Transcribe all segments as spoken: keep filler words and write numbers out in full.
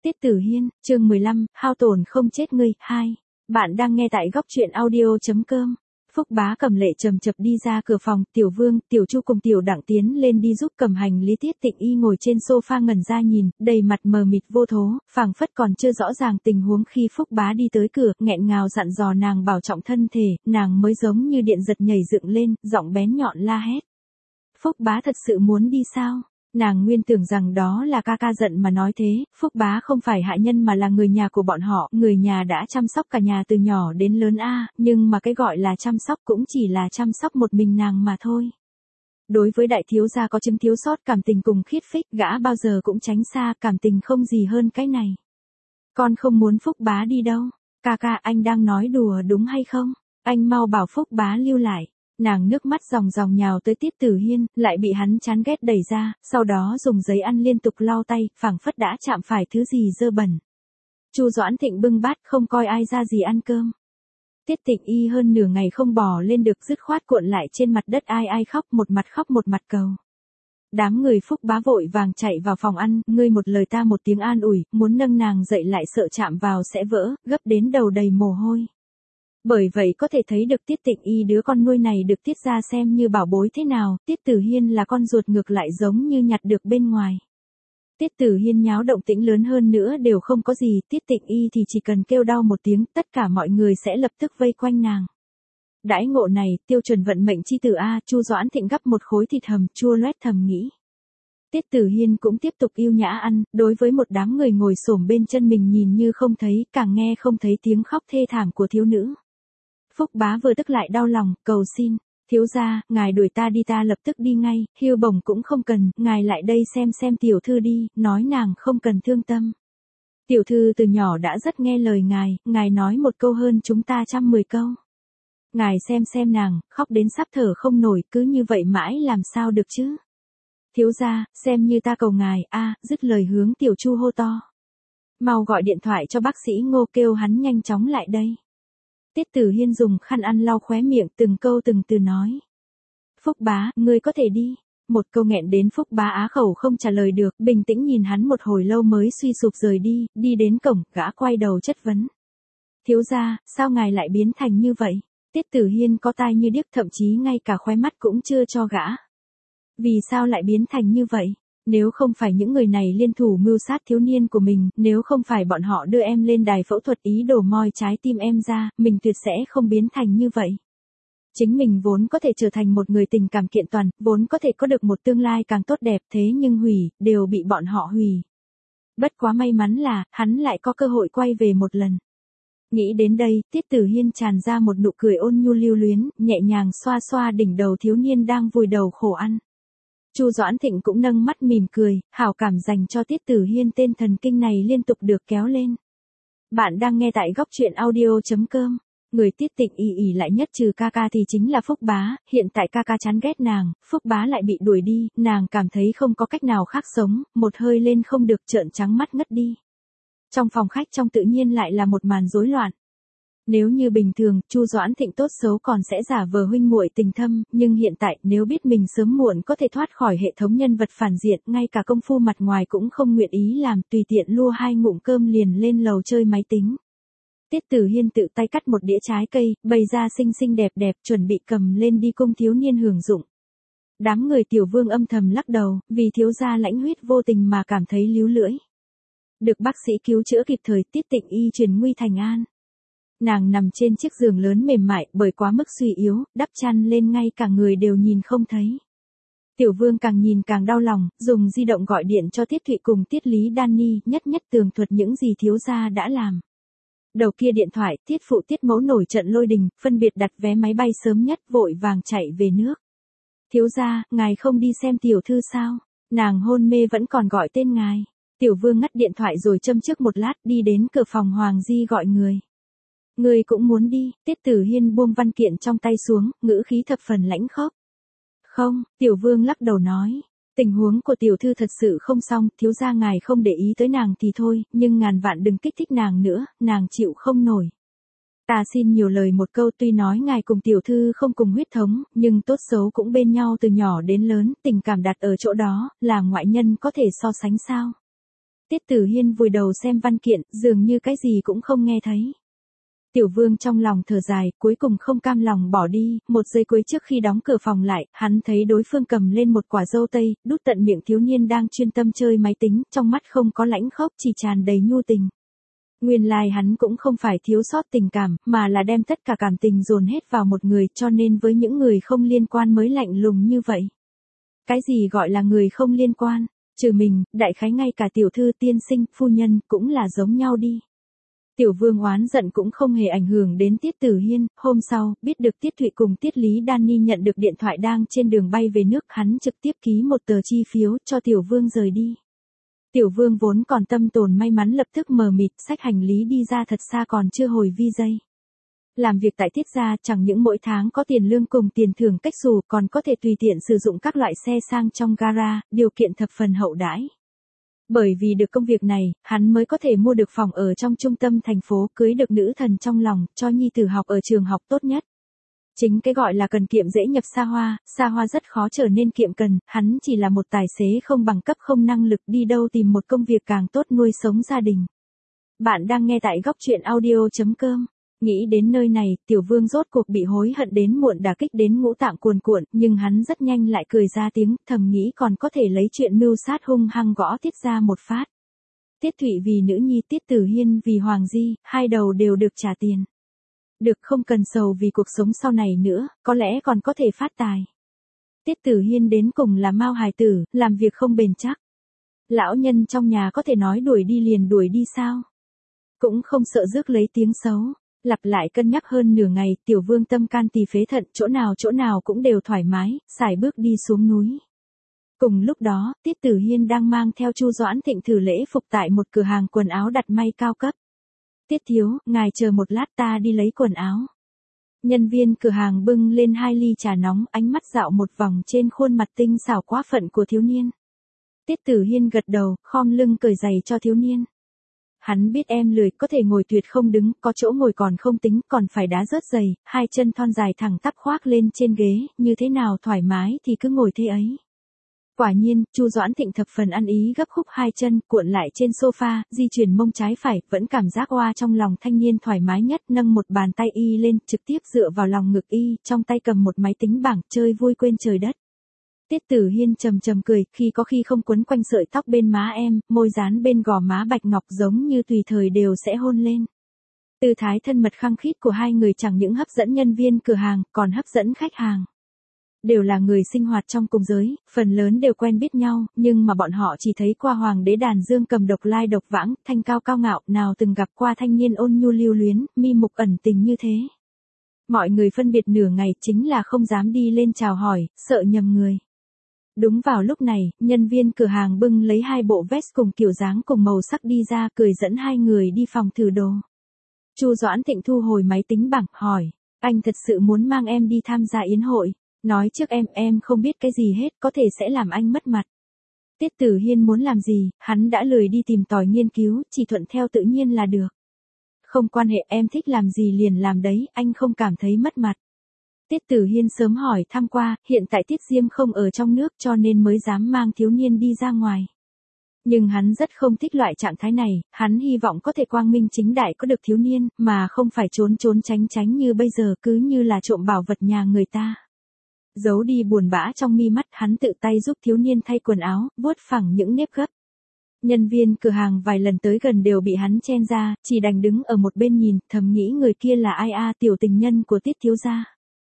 Tiết Tử Hiên, chương mười lăm, hao tổn không chết ngươi, hai. Bạn đang nghe tại góc truyện audio.com. Phúc Bá cầm lệ chầm chập đi ra cửa phòng, Tiểu Vương, Tiểu Chu cùng Tiểu Đặng tiến lên đi giúp cầm hành lý. Tiết Tịnh Y ngồi trên sofa ngẩn ra nhìn, đầy mặt mờ mịt vô thố, phảng phất còn chưa rõ ràng tình huống khi Phúc Bá đi tới cửa, nghẹn ngào dặn dò nàng bảo trọng thân thể, nàng mới giống như điện giật nhảy dựng lên, giọng bén nhọn la hét. Phúc Bá thật sự muốn đi sao? Nàng nguyên tưởng rằng đó là ca ca giận mà nói thế, Phúc Bá không phải hạ nhân mà là người nhà của bọn họ, người nhà đã chăm sóc cả nhà từ nhỏ đến lớn a, nhưng mà cái gọi là chăm sóc cũng chỉ là chăm sóc một mình nàng mà thôi. Đối với đại thiếu gia có chứng thiếu sót cảm tình cùng khiết phích, gã bao giờ cũng tránh xa, cảm tình không gì hơn cái này. Con không muốn Phúc Bá đi đâu, ca ca anh đang nói đùa đúng hay không, anh mau bảo Phúc Bá lưu lại. Nàng nước mắt ròng ròng nhào tới Tiết Tử Hiên, lại bị hắn chán ghét đẩy ra, sau đó dùng giấy ăn liên tục lau tay, phảng phất đã chạm phải thứ gì dơ bẩn. Chu Doãn Thịnh bưng bát không coi ai ra gì ăn cơm. Tiết Tịnh Y hơn nửa ngày không bò lên được, dứt khoát cuộn lại trên mặt đất ai ai khóc, một mặt khóc một mặt cầu. Đám người Phúc Bá vội vàng chạy vào phòng ăn, ngươi một lời ta một tiếng an ủi, muốn nâng nàng dậy lại sợ chạm vào sẽ vỡ, gấp đến đầu đầy mồ hôi. Bởi vậy có thể thấy được Tiết Tịnh Y đứa con nuôi này được Tiết ra xem như bảo bối thế nào, Tiết Tử Hiên là con ruột ngược lại giống như nhặt được bên ngoài. Tiết Tử Hiên nháo động tĩnh lớn hơn nữa đều không có gì, Tiết Tịnh Y thì chỉ cần kêu đau một tiếng, tất cả mọi người sẽ lập tức vây quanh nàng. Đãi ngộ này, tiêu chuẩn vận mệnh chi tử a, Chu Doãn Thịnh gắp một khối thịt hầm, chua loét thầm nghĩ. Tiết Tử Hiên cũng tiếp tục yêu nhã ăn, đối với một đám người ngồi xổm bên chân mình nhìn như không thấy, càng nghe không thấy tiếng khóc thê thảm của thiếu nữ. Phúc Bá vừa tức lại đau lòng, cầu xin, thiếu gia, ngài đuổi ta đi ta lập tức đi ngay, hưu bổng cũng không cần, ngài lại đây xem xem tiểu thư đi, nói nàng không cần thương tâm. Tiểu thư từ nhỏ đã rất nghe lời ngài, ngài nói một câu hơn chúng ta trăm mười câu. Ngài xem xem nàng, khóc đến sắp thở không nổi, cứ như vậy mãi làm sao được chứ. Thiếu gia, xem như ta cầu ngài, a, dứt lời hướng Tiểu Chu hô to. Mau gọi điện thoại cho bác sĩ Ngô kêu hắn nhanh chóng lại đây. Tiết Tử Hiên dùng khăn ăn lau khóe miệng từng câu từng từ nói. Phúc Bá, ngươi có thể đi. Một câu nghẹn đến Phúc Bá á khẩu không trả lời được, bình tĩnh nhìn hắn một hồi lâu mới suy sụp rời đi, đi đến cổng, gã quay đầu chất vấn. Thiếu gia, sao ngài lại biến thành như vậy? Tiết Tử Hiên có tai như điếc, thậm chí ngay cả khóe mắt cũng chưa cho gã. Vì sao lại biến thành như vậy? Nếu không phải những người này liên thủ mưu sát thiếu niên của mình, nếu không phải bọn họ đưa em lên đài phẫu thuật ý đồ moi trái tim em ra, mình tuyệt sẽ không biến thành như vậy. Chính mình vốn có thể trở thành một người tình cảm kiện toàn, vốn có thể có được một tương lai càng tốt đẹp, thế nhưng hủy, đều bị bọn họ hủy. Bất quá may mắn là, hắn lại có cơ hội quay về một lần. Nghĩ đến đây, Tiết Tử Hiên tràn ra một nụ cười ôn nhu lưu luyến, nhẹ nhàng xoa xoa đỉnh đầu thiếu niên đang vùi đầu khổ ăn. Chu Doãn Thịnh cũng nâng mắt mỉm cười, hảo cảm dành cho Tiết Tử Hiên tên thần kinh này liên tục được kéo lên. Bạn đang nghe tại góc truyện audio.com. Người Tiết Tịnh Y ỉ lại nhất trừ ca ca thì chính là Phúc Bá, hiện tại ca ca chán ghét nàng, Phúc Bá lại bị đuổi đi, nàng cảm thấy không có cách nào khác sống, một hơi lên không được trợn trắng mắt ngất đi. Trong phòng khách trong tự nhiên lại là một màn rối loạn. Nếu như bình thường, Chu Doãn Thịnh tốt xấu còn sẽ giả vờ huynh muội tình thâm, nhưng hiện tại, nếu biết mình sớm muộn có thể thoát khỏi hệ thống nhân vật phản diện, ngay cả công phu mặt ngoài cũng không nguyện ý làm, tùy tiện lua hai ngụm cơm liền lên lầu chơi máy tính. Tiết Tử Hiên tự tay cắt một đĩa trái cây, bày ra xinh xinh đẹp đẹp, chuẩn bị cầm lên đi cung thiếu niên hưởng dụng. Đám người Tiểu Vương âm thầm lắc đầu, vì thiếu gia lãnh huyết vô tình mà cảm thấy líu lưỡi. Được bác sĩ cứu chữa kịp thời, Tiết Tịnh Y truyền nguy thành an. Nàng nằm trên chiếc giường lớn mềm mại, bởi quá mức suy yếu, đắp chăn lên ngay cả người đều nhìn không thấy. Tiểu Vương càng nhìn càng đau lòng, dùng di động gọi điện cho Tiết Thụy cùng Tiết Lý Danny, nhất nhất tường thuật những gì thiếu gia đã làm. Đầu kia điện thoại, Tiết phụ Tiết mẫu nổi trận lôi đình, phân biệt đặt vé máy bay sớm nhất, vội vàng chạy về nước. Thiếu gia, ngài không đi xem tiểu thư sao? Nàng hôn mê vẫn còn gọi tên ngài. Tiểu Vương ngắt điện thoại rồi châm trước một lát, đi đến cửa phòng Hoàng Di gọi người. Người cũng muốn đi, Tiết Tử Hiên buông văn kiện trong tay xuống, ngữ khí thập phần lãnh khốc. Không, Tiểu Vương lắc đầu nói. Tình huống của tiểu thư thật sự không xong, thiếu gia ngài không để ý tới nàng thì thôi, nhưng ngàn vạn đừng kích thích nàng nữa, nàng chịu không nổi. Ta xin nhiều lời một câu, tuy nói ngài cùng tiểu thư không cùng huyết thống, nhưng tốt xấu cũng bên nhau từ nhỏ đến lớn, tình cảm đặt ở chỗ đó, là ngoại nhân có thể so sánh sao. Tiết Tử Hiên vùi đầu xem văn kiện, dường như cái gì cũng không nghe thấy. Tiểu Vương trong lòng thở dài, cuối cùng không cam lòng bỏ đi, một giây cuối trước khi đóng cửa phòng lại, hắn thấy đối phương cầm lên một quả dâu tây, đút tận miệng thiếu niên đang chuyên tâm chơi máy tính, trong mắt không có lãnh khốc, chỉ tràn đầy nhu tình. Nguyên lai hắn cũng không phải thiếu sót tình cảm, mà là đem tất cả cảm tình dồn hết vào một người, cho nên với những người không liên quan mới lạnh lùng như vậy. Cái gì gọi là người không liên quan? Trừ mình, đại khái ngay cả tiểu thư tiên sinh, phu nhân, cũng là giống nhau đi. Tiểu Vương oán giận cũng không hề ảnh hưởng đến Tiết Tử Hiên, hôm sau, biết được Tiết Thụy cùng Tiết Lý Đan Ni nhận được điện thoại đang trên đường bay về nước, hắn trực tiếp ký một tờ chi phiếu cho Tiểu Vương rời đi. Tiểu Vương vốn còn tâm tồn may mắn lập tức mờ mịt, xách hành lý đi ra thật xa còn chưa hồi vi dây. Làm việc tại Tiết gia chẳng những mỗi tháng có tiền lương cùng tiền thưởng cách xù, còn có thể tùy tiện sử dụng các loại xe sang trong gara, điều kiện thập phần hậu đãi. Bởi vì được công việc này, hắn mới có thể mua được phòng ở trong trung tâm thành phố, cưới được nữ thần trong lòng, cho nhi tử học ở trường học tốt nhất. Chính cái gọi là cần kiệm dễ nhập xa hoa, xa hoa rất khó trở nên kiệm cần, hắn chỉ là một tài xế không bằng cấp không năng lực, đi đâu tìm một công việc càng tốt nuôi sống gia đình. Bạn đang nghe tại góc truyện audio chấm com. Nghĩ đến nơi này, Tiểu Vương rốt cuộc bị hối hận đến muộn, đả kích đến ngũ tạng cuồn cuộn, nhưng hắn rất nhanh lại cười ra tiếng, thầm nghĩ còn có thể lấy chuyện mưu sát hung hăng gõ Tiết ra một phát. Tiết Thụy vì nữ nhi, Tiết Tử Hiên vì Hoàng Di, hai đầu đều được trả tiền. Được, không cần sầu vì cuộc sống sau này nữa, có lẽ còn có thể phát tài. Tiết Tử Hiên đến cùng là mao hài tử, làm việc không bền chắc. Lão nhân trong nhà có thể nói đuổi đi liền đuổi đi sao? Cũng không sợ rước lấy tiếng xấu. Lặp lại cân nhắc hơn nửa ngày, Tiểu Vương tâm can tỳ phế thận, chỗ nào chỗ nào cũng đều thoải mái, xài bước đi xuống núi. Cùng lúc đó, Tiết Tử Hiên đang mang theo Chu Doãn Thịnh thử lễ phục tại một cửa hàng quần áo đặt may cao cấp. Tiết thiếu, ngài chờ một lát ta đi lấy quần áo. Nhân viên cửa hàng bưng lên hai ly trà nóng, ánh mắt dạo một vòng trên khuôn mặt tinh xảo quá phận của thiếu niên. Tiết Tử Hiên gật đầu, khom lưng cởi giày cho thiếu niên. Hắn biết em lười, có thể ngồi tuyệt không đứng, có chỗ ngồi còn không tính, còn phải đá rớt giày, hai chân thon dài thẳng tắp khoác lên trên ghế, như thế nào thoải mái thì cứ ngồi thế ấy. Quả nhiên, Chu Doãn Thịnh thập phần ăn ý gấp khúc hai chân, cuộn lại trên sofa, di chuyển mông trái phải, vẫn cảm giác oa trong lòng thanh niên thoải mái nhất, nâng một bàn tay y lên, trực tiếp dựa vào lòng ngực y, trong tay cầm một máy tính bảng, chơi vui quên trời đất. Tiết Tử Hiên trầm trầm cười, khi có khi không quấn quanh sợi tóc bên má em, môi dán bên gò má bạch ngọc giống như tùy thời đều sẽ hôn lên. Tư thái thân mật khăng khít của hai người chẳng những hấp dẫn nhân viên cửa hàng, còn hấp dẫn khách hàng. Đều là người sinh hoạt trong cùng giới, phần lớn đều quen biết nhau, nhưng mà bọn họ chỉ thấy qua hoàng đế đàn dương cầm độc lai độc vãng, thanh cao cao ngạo, nào từng gặp qua thanh niên ôn nhu lưu luyến, mi mục ẩn tình như thế. Mọi người phân biệt nửa ngày chính là không dám đi lên chào hỏi, sợ nhầm người. Đúng vào lúc này, nhân viên cửa hàng bưng lấy hai bộ vest cùng kiểu dáng cùng màu sắc đi ra, cười dẫn hai người đi phòng thử đồ. Chu Doãn Thịnh thu hồi máy tính bảng, hỏi, anh thật sự muốn mang em đi tham gia yến hội? Nói trước em, em không biết cái gì hết, có thể sẽ làm anh mất mặt. Tiết Tử Hiên muốn làm gì, hắn đã lười đi tìm tòi nghiên cứu, chỉ thuận theo tự nhiên là được. Không quan hệ, em thích làm gì liền làm đấy, anh không cảm thấy mất mặt. Tiết Tử Hiên sớm hỏi thăm qua, hiện tại Tiết Diêm không ở trong nước cho nên mới dám mang thiếu niên đi ra ngoài. Nhưng hắn rất không thích loại trạng thái này, hắn hy vọng có thể quang minh chính đại có được thiếu niên, mà không phải trốn trốn tránh tránh như bây giờ, cứ như là trộm bảo vật nhà người ta. Giấu đi buồn bã trong mi mắt, hắn tự tay giúp thiếu niên thay quần áo, vuốt phẳng những nếp gấp. Nhân viên cửa hàng vài lần tới gần đều bị hắn chen ra, chỉ đành đứng ở một bên nhìn, thầm nghĩ người kia là ai a, tiểu tình nhân của Tiết thiếu gia.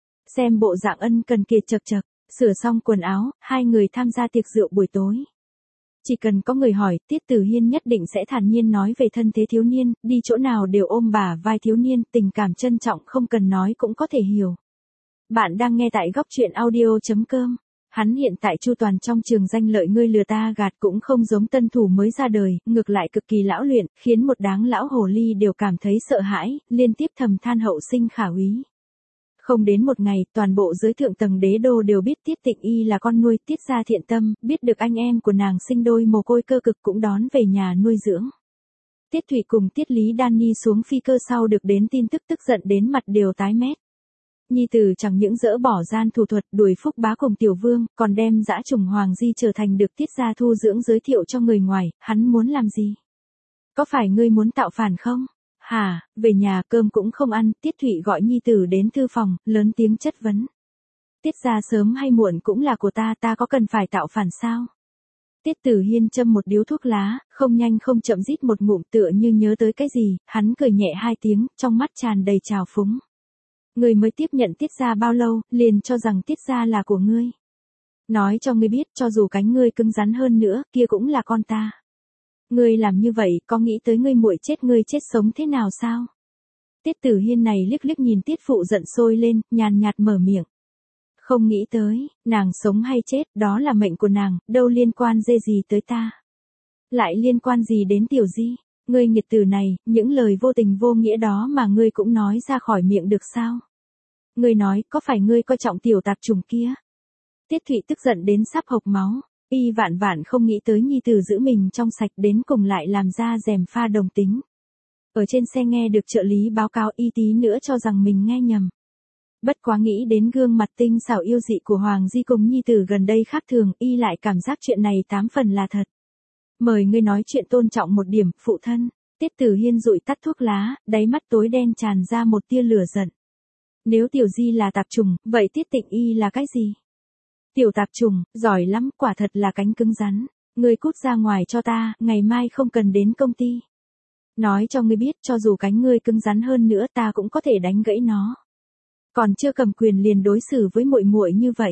Xem bộ dạng ân cần kiệt chật chật, sửa xong quần áo, hai người tham gia tiệc rượu buổi tối. Chỉ cần có người hỏi, Tiết Tử Hiên nhất định sẽ thản nhiên nói về thân thế thiếu niên, đi chỗ nào đều ôm bả vai thiếu niên, tình cảm trân trọng không cần nói cũng có thể hiểu. Bạn đang nghe tại góc truyện audio chấm com. Hắn hiện tại chu toàn trong trường danh lợi ngươi lừa ta gạt, cũng không giống tân thủ mới ra đời, ngược lại cực kỳ lão luyện, khiến một đám lão hồ ly đều cảm thấy sợ hãi, liên tiếp thầm than hậu sinh khả úy. Không đến một ngày, toàn bộ giới thượng tầng đế đô đều biết Tiết Tịnh Y là con nuôi Tiết gia thiện tâm, biết được anh em của nàng sinh đôi mồ côi cơ cực cũng đón về nhà nuôi dưỡng. Tiết Thụy cùng Tiết Lý Đan Ni xuống phi cơ sau được đến tin tức tức giận đến mặt đều tái mét. nhi tử chẳng những dỡ bỏ gian thủ thuật đuổi Phúc Bá cùng Tiểu Vương, còn đem dã trùng Hoàng Di trở thành được Tiết gia thu dưỡng giới thiệu cho người ngoài, hắn muốn làm gì? Có phải ngươi muốn tạo phản không? Hả, về nhà cơm cũng không ăn, Tiết Thụy gọi nhi tử đến thư phòng, lớn tiếng chất vấn. Tiết gia sớm hay muộn cũng là của ta, ta có cần phải tạo phản sao? Tiết Tử Hiên châm một điếu thuốc lá, không nhanh không chậm rít một ngụm tựa như nhớ tới cái gì, hắn cười nhẹ hai tiếng, trong mắt tràn đầy trào phúng. Ngươi mới tiếp nhận Tiết gia bao lâu, liền cho rằng Tiết gia là của ngươi. Nói cho ngươi biết, cho dù cánh ngươi cứng rắn hơn nữa, kia cũng là con ta. Ngươi làm như vậy, có nghĩ tới ngươi muội chết ngươi chết sống thế nào sao? Tiết Tử Hiên này liếc liếc nhìn Tiết phụ giận sôi lên, nhàn nhạt mở miệng. Không nghĩ tới, nàng sống hay chết, đó là mệnh của nàng, đâu liên quan dê gì tới ta. Lại liên quan gì đến Tiểu Di, ngươi nghiệt tử này, những lời vô tình vô nghĩa đó mà ngươi cũng nói ra khỏi miệng được sao? Ngươi nói, có phải ngươi coi trọng tiểu tạp trùng kia? Tiết Thụy tức giận đến sắp hộc máu, y vạn vạn không nghĩ tới nhi tử giữ mình trong sạch đến cùng lại làm ra rèm pha đồng tính. Ở trên xe nghe được trợ lý báo cáo y tí nữa cho rằng mình nghe nhầm. Bất quá nghĩ đến gương mặt tinh xảo yêu dị của Hoàng Di cùng nhi tử gần đây khác thường, y lại cảm giác chuyện này tám phần là thật. Mời ngươi nói chuyện tôn trọng một điểm, phụ thân. Tiết Tử Hiên dụi tắt thuốc lá, đáy mắt tối đen tràn ra một tia lửa giận. Nếu Tiểu Di là tạp trùng, vậy Tiết Tịnh Y là cái gì? Tiểu tạp trùng, giỏi lắm, quả thật là cánh cứng rắn. Ngươi cút ra ngoài cho ta, ngày mai không cần đến công ty. Nói cho ngươi biết, cho dù cánh ngươi cứng rắn hơn nữa ta cũng có thể đánh gãy nó. Còn chưa cầm quyền liền đối xử với muội muội như vậy.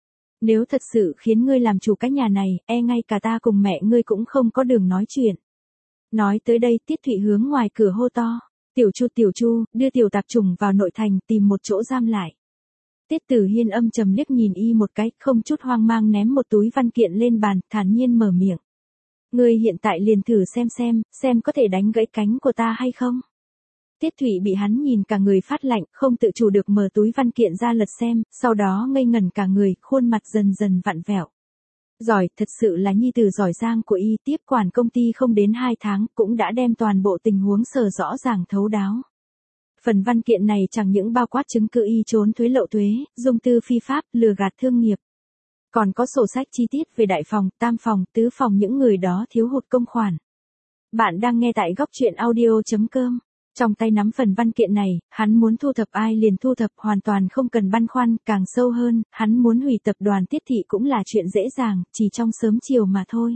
Nếu thật sự khiến ngươi làm chủ cái nhà này, e ngay cả ta cùng mẹ ngươi cũng không có đường nói chuyện. Nói tới đây, Tiết Thụy hướng ngoài cửa hô to. Tiểu Chu Tiểu Chu, đưa tiểu tạp trùng vào nội thành tìm một chỗ giam lại. Tiết Tử Hiên âm trầm liếc nhìn y một cái, không chút hoang mang ném một túi văn kiện lên bàn, thản nhiên mở miệng. Ngươi hiện tại liền thử xem xem, xem có thể đánh gãy cánh của ta hay không. Tiết Thụy bị hắn nhìn cả người phát lạnh, không tự chủ được mở túi văn kiện ra lật xem, sau đó ngây ngẩn cả người, khuôn mặt dần dần vặn vẹo. Giỏi, thật sự là nhi tử giỏi giang của y, tiếp quản công ty không đến hai tháng, cũng đã đem toàn bộ tình huống sở rõ ràng thấu đáo. Phần văn kiện này chẳng những bao quát chứng cứ y trốn thuế lậu thuế, dung tư phi pháp, lừa gạt thương nghiệp. Còn có sổ sách chi tiết về đại phòng, tam phòng, tứ phòng những người đó thiếu hụt công khoản. Bạn đang nghe tại góc truyện audio chấm com. Trong tay nắm phần văn kiện này, hắn muốn thu thập ai liền thu thập hoàn toàn không cần băn khoăn, càng sâu hơn, hắn muốn hủy tập đoàn Tiết Thị cũng là chuyện dễ dàng, chỉ trong sớm chiều mà thôi.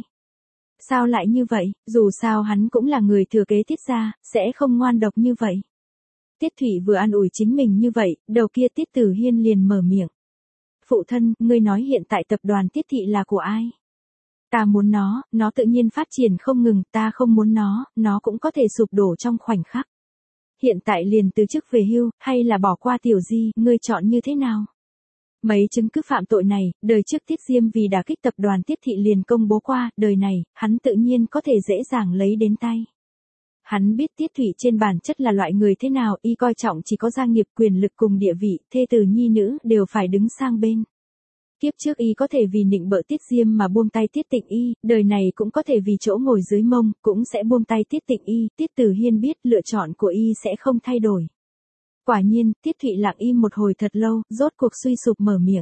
Sao lại như vậy, dù sao hắn cũng là người thừa kế Tiết gia, sẽ không ngoan độc như vậy. Tiết Thụy vừa an ủi chính mình như vậy, đầu kia Tiết Tử Hiên liền mở miệng. Phụ thân, ngươi nói hiện tại tập đoàn Tiết Thị là của ai? Ta muốn nó, nó tự nhiên phát triển không ngừng, ta không muốn nó, nó cũng có thể sụp đổ trong khoảnh khắc. Hiện tại liền từ chức về hưu, hay là bỏ qua Tiểu Di, ngươi chọn như thế nào? Mấy chứng cứ phạm tội này, đời trước Tiết Diêm vì đả kích tập đoàn Tiết Thị liền công bố qua, đời này, hắn tự nhiên có thể dễ dàng lấy đến tay. Hắn biết Tiết Thụy trên bản chất là loại người thế nào, y coi trọng chỉ có gia nghiệp quyền lực cùng địa vị, thê tử nhi nữ đều phải đứng sang bên. Kiếp trước y có thể vì nịnh bợ Tiết Diêm mà buông tay Tiết Tịnh Y, đời này cũng có thể vì chỗ ngồi dưới mông, cũng sẽ buông tay Tiết Tịnh Y, Tiết Tử Hiên biết lựa chọn của y sẽ không thay đổi. Quả nhiên, Tiết Thụy lặng im một hồi thật lâu, rốt cuộc suy sụp mở miệng.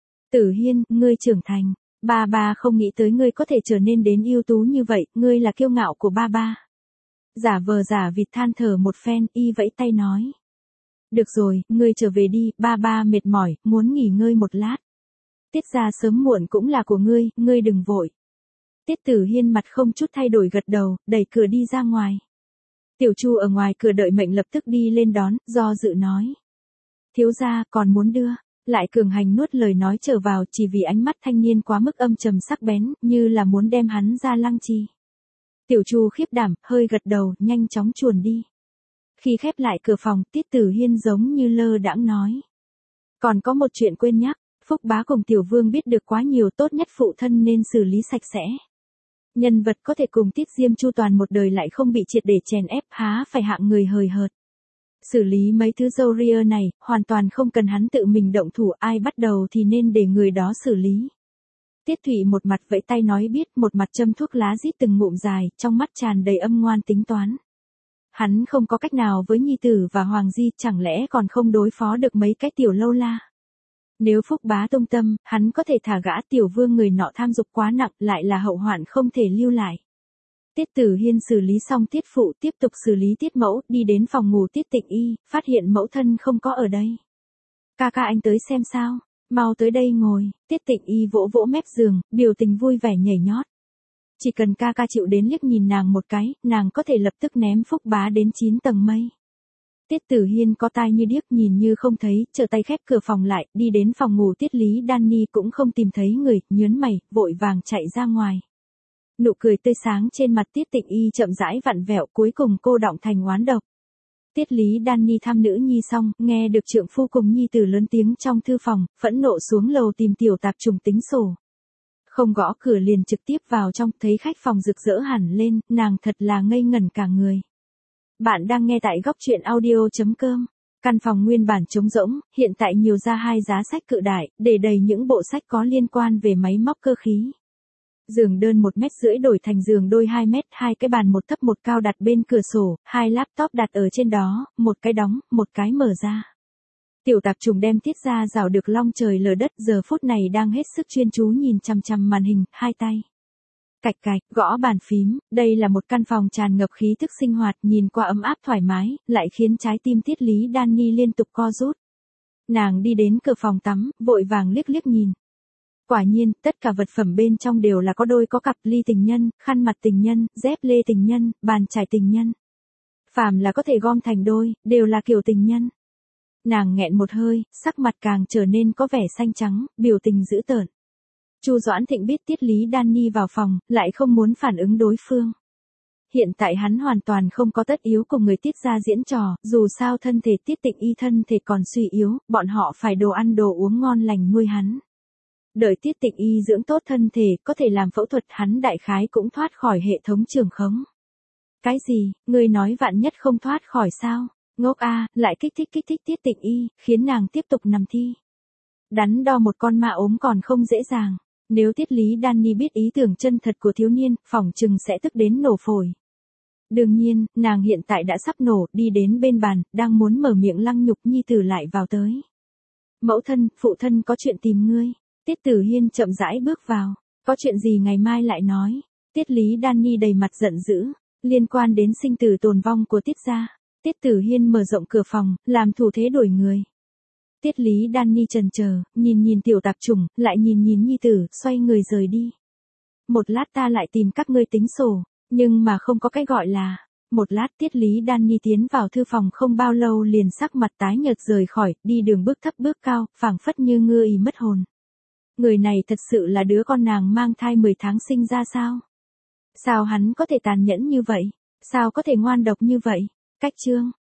Tử Hiên, ngươi trưởng thành, ba ba không nghĩ tới ngươi có thể trở nên đến ưu tú như vậy, ngươi là kiêu ngạo của ba ba. Giả vờ giả vịt than thở một phen, y vẫy tay nói. Được rồi, ngươi trở về đi, ba ba mệt mỏi, muốn nghỉ ngơi một lát. Tiết gia sớm muộn cũng là của ngươi, ngươi đừng vội. Tiết Tử Hiên mặt không chút thay đổi gật đầu, đẩy cửa đi ra ngoài. Tiểu Chu ở ngoài cửa đợi mệnh lập tức đi lên đón, do dự nói. Thiếu gia, còn muốn đưa, lại cường hành nuốt lời nói trở vào chỉ vì ánh mắt thanh niên quá mức âm trầm sắc bén, như là muốn đem hắn ra lăng trì. Tiểu Chu khiếp đảm, hơi gật đầu, nhanh chóng chuồn đi. Khi khép lại cửa phòng, Tiết Tử Hiên giống như lơ đãng nói. Còn có một chuyện quên nhắc. Phúc Bá cùng Tiểu Vương biết được quá nhiều, tốt nhất phụ thân nên xử lý sạch sẽ. Nhân vật có thể cùng Tiết Diêm chu toàn một đời lại không bị triệt để chèn ép, há phải hạng người hời hợt. Xử lý mấy thứ râu ria này, hoàn toàn không cần hắn tự mình động thủ, ai bắt đầu thì nên để người đó xử lý. Tiết Thụy một mặt vẫy tay nói biết, một mặt châm thuốc lá rít từng ngụm dài, trong mắt tràn đầy âm ngoan tính toán. Hắn không có cách nào với nhi tử và Hoàng Di, chẳng lẽ còn không đối phó được mấy cái tiểu lâu la. Nếu Phúc Bá tung tâm, hắn có thể thả gã tiểu vương người nọ tham dục quá nặng, lại là hậu hoạn không thể lưu lại. Tiết Tử Hiên xử lý xong Tiết phụ, tiếp tục xử lý Tiết mẫu, đi đến phòng ngủ Tiết Tịnh Y, phát hiện mẫu thân không có ở đây. Ca ca anh tới xem sao, mau tới đây ngồi. Tiết Tịnh Y vỗ vỗ mép giường, biểu tình vui vẻ nhảy nhót. Chỉ cần ca ca chịu đến liếc nhìn nàng một cái, nàng có thể lập tức ném Phúc Bá đến chín tầng mây. Tiết Tử Hiên có tai như điếc nhìn như không thấy, trở tay khép cửa phòng lại, đi đến phòng ngủ Tiết Lý Đan Ni cũng không tìm thấy người, nhớn mày, vội vàng chạy ra ngoài. Nụ cười tươi sáng trên mặt Tiết Tịnh Y chậm rãi vặn vẹo, cuối cùng cô đọng thành oán độc. Tiết Lý Đan Ni thăm nữ nhi xong, nghe được trượng phu cùng nhi tử lớn tiếng trong thư phòng, phẫn nộ xuống lầu tìm tiểu tạp trùng tính sổ. Không gõ cửa liền trực tiếp vào trong, thấy khách phòng rực rỡ hẳn lên, nàng thật là ngây ngẩn cả người. Bạn đang nghe tại góc truyện audio chấm com. Căn phòng nguyên bản trống rỗng, hiện tại nhiều ra hai giá sách cự đại, để đầy những bộ sách có liên quan về máy móc cơ khí. Giường đơn một mét rưỡi đổi thành giường đôi hai mét, hai cái bàn một thấp một cao đặt bên cửa sổ, hai laptop đặt ở trên đó, một cái đóng, một cái mở ra. Tiểu tạp trùng đem Tiết ra rào được long trời lở đất, giờ phút này đang hết sức chuyên chú nhìn chằm chằm màn hình, hai tay. Cạch cạch, gõ bàn phím, đây là một căn phòng tràn ngập khí thức sinh hoạt, nhìn qua ấm áp thoải mái, lại khiến trái tim Tiết Lý Đan Ni liên tục co rút. Nàng đi đến cửa phòng tắm, vội vàng liếc liếc nhìn. Quả nhiên, tất cả vật phẩm bên trong đều là có đôi có cặp, ly tình nhân, khăn mặt tình nhân, dép lê tình nhân, bàn chải tình nhân. Phàm là có thể gom thành đôi, đều là kiểu tình nhân. Nàng nghẹn một hơi, sắc mặt càng trở nên có vẻ xanh trắng, biểu tình dữ tợn. Chu Doãn Thịnh biết Tiết Lý Đan Ni vào phòng, lại không muốn phản ứng đối phương. Hiện tại hắn hoàn toàn không có tất yếu cùng người Tiết ra diễn trò, dù sao thân thể Tiết Tịnh Y thân thể còn suy yếu, bọn họ phải đồ ăn đồ uống ngon lành nuôi hắn. Đợi Tiết Tịnh Y dưỡng tốt thân thể, có thể làm phẫu thuật, hắn đại khái cũng thoát khỏi hệ thống trường khống. Cái gì, ngươi nói vạn nhất không thoát khỏi sao? Ngốc a, lại kích thích kích thích Tiết Tịnh Y, khiến nàng tiếp tục nằm thi. Đắn đo một con ma ốm còn không dễ dàng. Nếu Tiết Lý Đan Ni biết ý tưởng chân thật của thiếu niên, phỏng chừng sẽ tức đến nổ phổi. Đương nhiên, nàng hiện tại đã sắp nổ, đi đến bên bàn, đang muốn mở miệng lăng nhục nhi tử lại vào tới. Mẫu thân, phụ thân có chuyện tìm ngươi. Tiết Tử Hiên chậm rãi bước vào. Có chuyện gì ngày mai lại nói. Tiết Lý Đan Ni đầy mặt giận dữ, liên quan đến sinh tử tồn vong của Tiết gia. Tiết Tử Hiên mở rộng cửa phòng, làm thủ thế đuổi người. Tiết Lý Đan Ni chần chờ, nhìn nhìn tiểu tạp chủng, lại nhìn nhìn nhi tử, xoay người rời đi. Một lát ta lại tìm các ngươi tính sổ, nhưng mà không có cái gọi là. Một lát Tiết Lý Đan Ni tiến vào thư phòng không bao lâu liền sắc mặt tái nhợt rời khỏi, đi đường bước thấp bước cao, phảng phất như ngơ ì mất hồn. Người này thật sự là đứa con nàng mang thai mười tháng sinh ra sao? Sao hắn có thể tàn nhẫn như vậy? Sao có thể ngoan độc như vậy? Cách chương